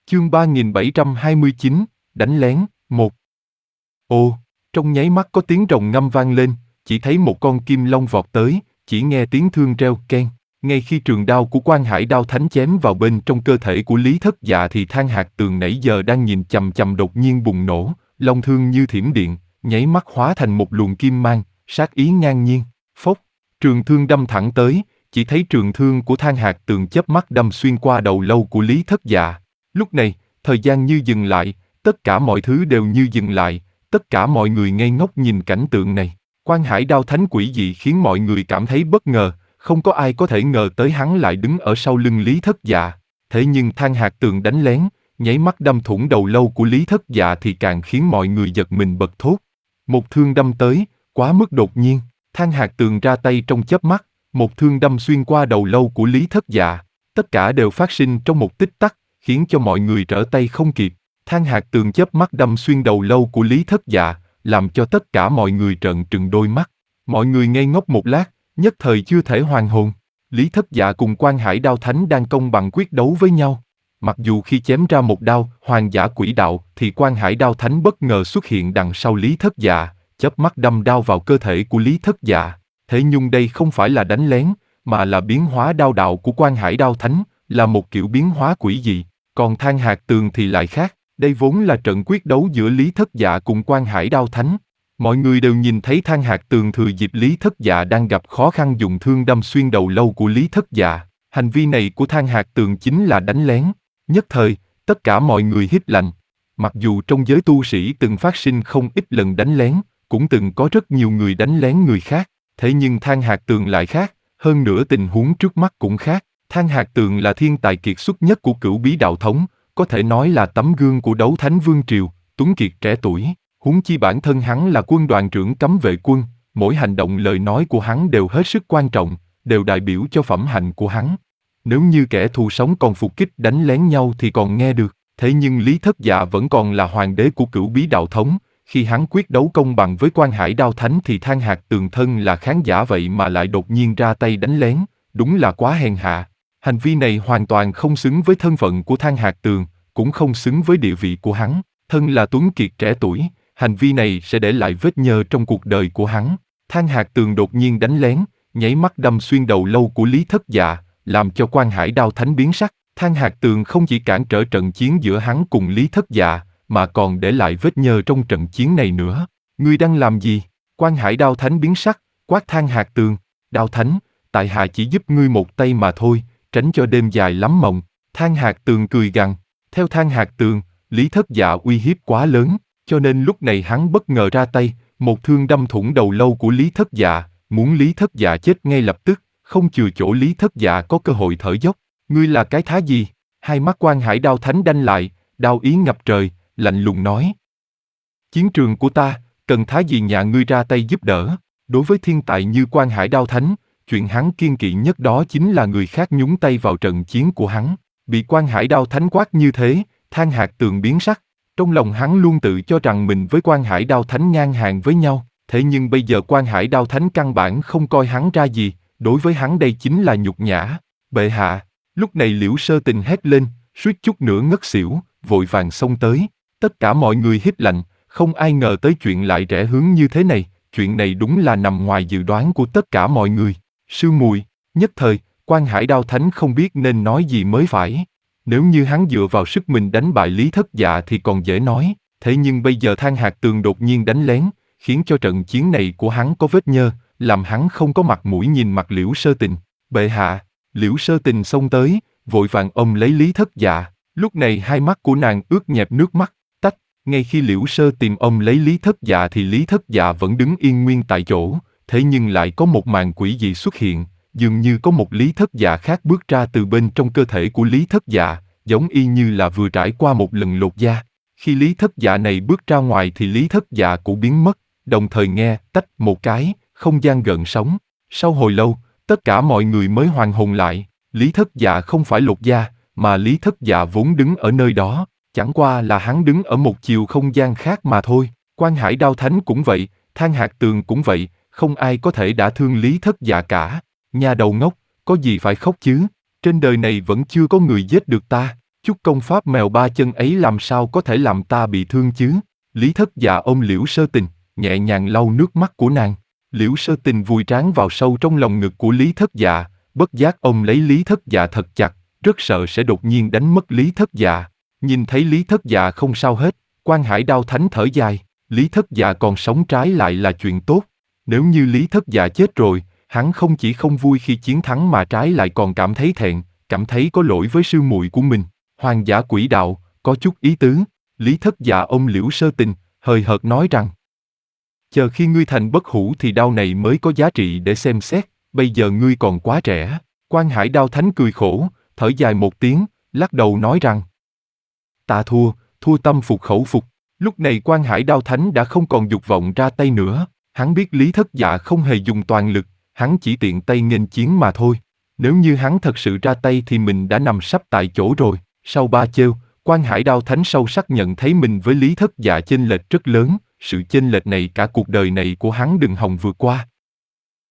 Chương 3729, đánh lén, 1. Ồ, trong nháy mắt có tiếng rồng ngâm vang lên, chỉ thấy một con kim long vọt tới, chỉ nghe tiếng thương reo keng. Ngay khi trường đao của Quan Hải Đao Thánh chém vào bên trong cơ thể của Lý Thất Dạ thì Than Hạc Tường nãy giờ đang nhìn chằm chằm đột nhiên bùng nổ, long thương như thiểm điện, nháy mắt hóa thành một luồng kim mang, sát ý ngang nhiên. Phốc, trường thương đâm thẳng tới, chỉ thấy trường thương của Than Hạc Tường chớp mắt đâm xuyên qua đầu lâu của Lý Thất Dạ. Lúc này, thời gian như dừng lại, tất cả mọi thứ đều như dừng lại, tất cả mọi người ngây ngốc nhìn cảnh tượng này. Quan Hải Đao Thánh quỷ dị khiến mọi người cảm thấy bất ngờ, không có ai có thể ngờ tới hắn lại đứng ở sau lưng Lý Thất Dạ. Thế nhưng Than Hạc Tường đánh lén, nháy mắt đâm thủng đầu lâu của Lý Thất Dạ thì càng khiến mọi người giật mình bật thốt. Một thương đâm tới, quá mức đột nhiên, Than Hạc Tường ra tay trong chớp mắt, một thương đâm xuyên qua đầu lâu của Lý Thất Dạ. Tất cả đều phát sinh trong một tích tắc, khiến cho mọi người trở tay không kịp. Than Hạc Tường chớp mắt đâm xuyên đầu lâu của Lý Thất Dạ, làm cho tất cả mọi người trợn trừng đôi mắt. Mọi người ngây ngốc một lát, nhất thời chưa thể hoàn hồn. Lý Thất Dạ cùng Quan Hải Đao Thánh đang công bằng quyết đấu với nhau. Mặc dù khi chém ra một đao, Hoàng Giả Quỷ Đạo, thì Quan Hải Đao Thánh bất ngờ xuất hiện đằng sau Lý Thất Dạ, chớp mắt đâm đao vào cơ thể của Lý Thất Dạ. Thế nhưng đây không phải là đánh lén, mà là biến hóa đao đạo của Quan Hải Đao Thánh, là một kiểu biến hóa quỷ dị. Còn Than Hạc Tường thì lại khác, đây vốn là trận quyết đấu giữa Lý Thất Dạ cùng Quan Hải Đao Thánh. Mọi người đều nhìn thấy Than Hạc Tường thừa dịp Lý Thất Dạ đang gặp khó khăn dùng thương đâm xuyên đầu lâu của Lý Thất Dạ. Hành vi này của Than Hạc Tường chính là đánh lén. Nhất thời, tất cả mọi người hít lạnh. Mặc dù trong giới tu sĩ từng phát sinh không ít lần đánh lén, cũng từng có rất nhiều người đánh lén người khác, thế nhưng Than Hạc Tường lại khác, hơn nữa tình huống trước mắt cũng khác. Than Hạc Tường là thiên tài kiệt xuất nhất của Cửu Bí Đạo Thống, có thể nói là tấm gương của đấu thánh vương triều, tuấn kiệt trẻ tuổi. Huống chi bản thân hắn là quân đoàn trưởng cấm vệ quân, mỗi hành động lời nói của hắn đều hết sức quan trọng, đều đại biểu cho phẩm hạnh của hắn. Nếu như kẻ thù sống còn phục kích đánh lén nhau thì còn nghe được, thế nhưng Lý Thất Dạ vẫn còn là hoàng đế của Cửu Bí Đạo Thống, khi hắn quyết đấu công bằng với Quan Hải Đao Thánh thì Than Hạc Tường thân là khán giả vậy mà lại đột nhiên ra tay đánh lén, đúng là quá hèn hạ. Hành vi này hoàn toàn không xứng với thân phận của Than Hạc Tường, cũng không xứng với địa vị của hắn. Thân là tuấn kiệt trẻ tuổi, hành vi này sẽ để lại vết nhơ trong cuộc đời của hắn. Than Hạc Tường đột nhiên đánh lén, nháy mắt đâm xuyên đầu lâu của Lý Thất Dạ, làm cho Quan Hải Đao Thánh biến sắc. Than Hạc Tường không chỉ cản trở trận chiến giữa hắn cùng Lý Thất Dạ, mà còn để lại vết nhơ trong trận chiến này nữa. Ngươi đang làm gì? Quan Hải Đao Thánh biến sắc, quát Than Hạc Tường. Đao Thánh, tại hạ chỉ giúp ngươi một tay mà thôi, tránh cho đêm dài lắm mộng. Than Hạc Tường cười gằn. Theo Than Hạc Tường, Lý Thất Dạ uy hiếp quá lớn, cho nên lúc này hắn bất ngờ ra tay, một thương đâm thủng đầu lâu của Lý Thất Dạ, muốn Lý Thất Dạ chết ngay lập tức, không chừa chỗ Lý Thất Dạ có cơ hội thở dốc. Ngươi là cái thá gì? Hai mắt Quan Hải Đao Thánh đanh lại, đao ý ngập trời, lạnh lùng nói. Chiến trường của ta, cần thá gì nhà ngươi ra tay giúp đỡ. Đối với thiên tài như Quan Hải Đao Thánh, chuyện hắn kiêng kỵ nhất đó chính là người khác nhúng tay vào trận chiến của hắn. Bị Quan Hải Đao Thánh quát như thế, Than Hạc Tường biến sắc. Trong lòng hắn luôn tự cho rằng mình với Quan Hải Đao Thánh ngang hàng với nhau, thế nhưng bây giờ Quan Hải Đao Thánh căn bản không coi hắn ra gì, đối với hắn đây chính là nhục nhã. Bệ hạ, lúc này Liễu Sơ Tình hét lên, suýt chút nữa ngất xỉu, vội vàng xông tới. Tất cả mọi người hít lạnh, không ai ngờ tới chuyện lại rẽ hướng như thế này, chuyện này đúng là nằm ngoài dự đoán của tất cả mọi người. Sư muội, nhất thời, Quan Hải Đao Thánh không biết nên nói gì mới phải. Nếu như hắn dựa vào sức mình đánh bại Lý Thất Dạ thì còn dễ nói, thế nhưng bây giờ Than Hạc Tường đột nhiên đánh lén, khiến cho trận chiến này của hắn có vết nhơ, làm hắn không có mặt mũi nhìn mặt Liễu Sơ Tình. Bệ hạ, Liễu Sơ Tình xông tới, vội vàng ôm lấy Lý Thất Dạ, lúc này hai mắt của nàng ướt nhẹp nước mắt, tách, ngay khi Liễu Sơ Tình ôm lấy Lý Thất Dạ thì Lý Thất Dạ vẫn đứng yên nguyên tại chỗ, thế nhưng lại có một màn quỷ dị xuất hiện. Dường như có một Lý Thất Dạ khác bước ra từ bên trong cơ thể của Lý Thất Dạ, giống y như là vừa trải qua một lần lột da. Khi Lý Thất Dạ này bước ra ngoài thì Lý Thất Dạ cũng biến mất, đồng thời nghe tách một cái, không gian gợn sóng. Sau hồi lâu, tất cả mọi người mới hoàn hồn lại, Lý Thất Dạ không phải lột da, mà Lý Thất Dạ vốn đứng ở nơi đó, chẳng qua là hắn đứng ở một chiều không gian khác mà thôi. Quan Hải Đao Thánh cũng vậy, Than Hạc Tường cũng vậy, không ai có thể đả thương Lý Thất Dạ cả. Nhà đầu ngốc, có gì phải khóc chứ? Trên đời này vẫn chưa có người giết được ta. Chút công pháp mèo ba chân ấy làm sao có thể làm ta bị thương chứ? Lý Thất Dạ ôm Liễu Sơ Tình, nhẹ nhàng lau nước mắt của nàng. Liễu Sơ Tình vùi trán vào sâu trong lòng ngực của Lý Thất Dạ, bất giác ôm lấy Lý Thất Dạ thật chặt, rất sợ sẽ đột nhiên đánh mất Lý Thất Dạ. Nhìn thấy Lý Thất Dạ không sao hết, Quan Hải Đao Thánh thở dài, Lý Thất Dạ còn sống trái lại là chuyện tốt. Nếu như Lý Thất Dạ chết rồi, hắn không chỉ không vui khi chiến thắng mà trái lại còn cảm thấy thẹn, cảm thấy có lỗi với sư muội của mình. Hoàng giả quỷ đạo, có chút ý tứ. Lý Thất Dạ ôm Liễu Sơ Tình, hời hợt nói rằng: chờ khi ngươi thành bất hủ thì đao này mới có giá trị để xem xét, bây giờ ngươi còn quá trẻ. Quan Hải Đao Thánh cười khổ, thở dài một tiếng, lắc đầu nói rằng: ta thua, thua tâm phục khẩu phục. Lúc này Quan Hải Đao Thánh đã không còn dục vọng ra tay nữa, hắn biết Lý Thất Dạ không hề dùng toàn lực, hắn chỉ tiện tay nghênh chiến mà thôi. Nếu như hắn thật sự ra tay thì mình đã nằm sắp tại chỗ rồi. Sau ba chêu, Quan Hải Đao Thánh sâu sắc nhận thấy mình với Lý Thất Dạ chênh lệch rất lớn, sự chênh lệch này cả cuộc đời này của hắn đừng hòng vượt qua.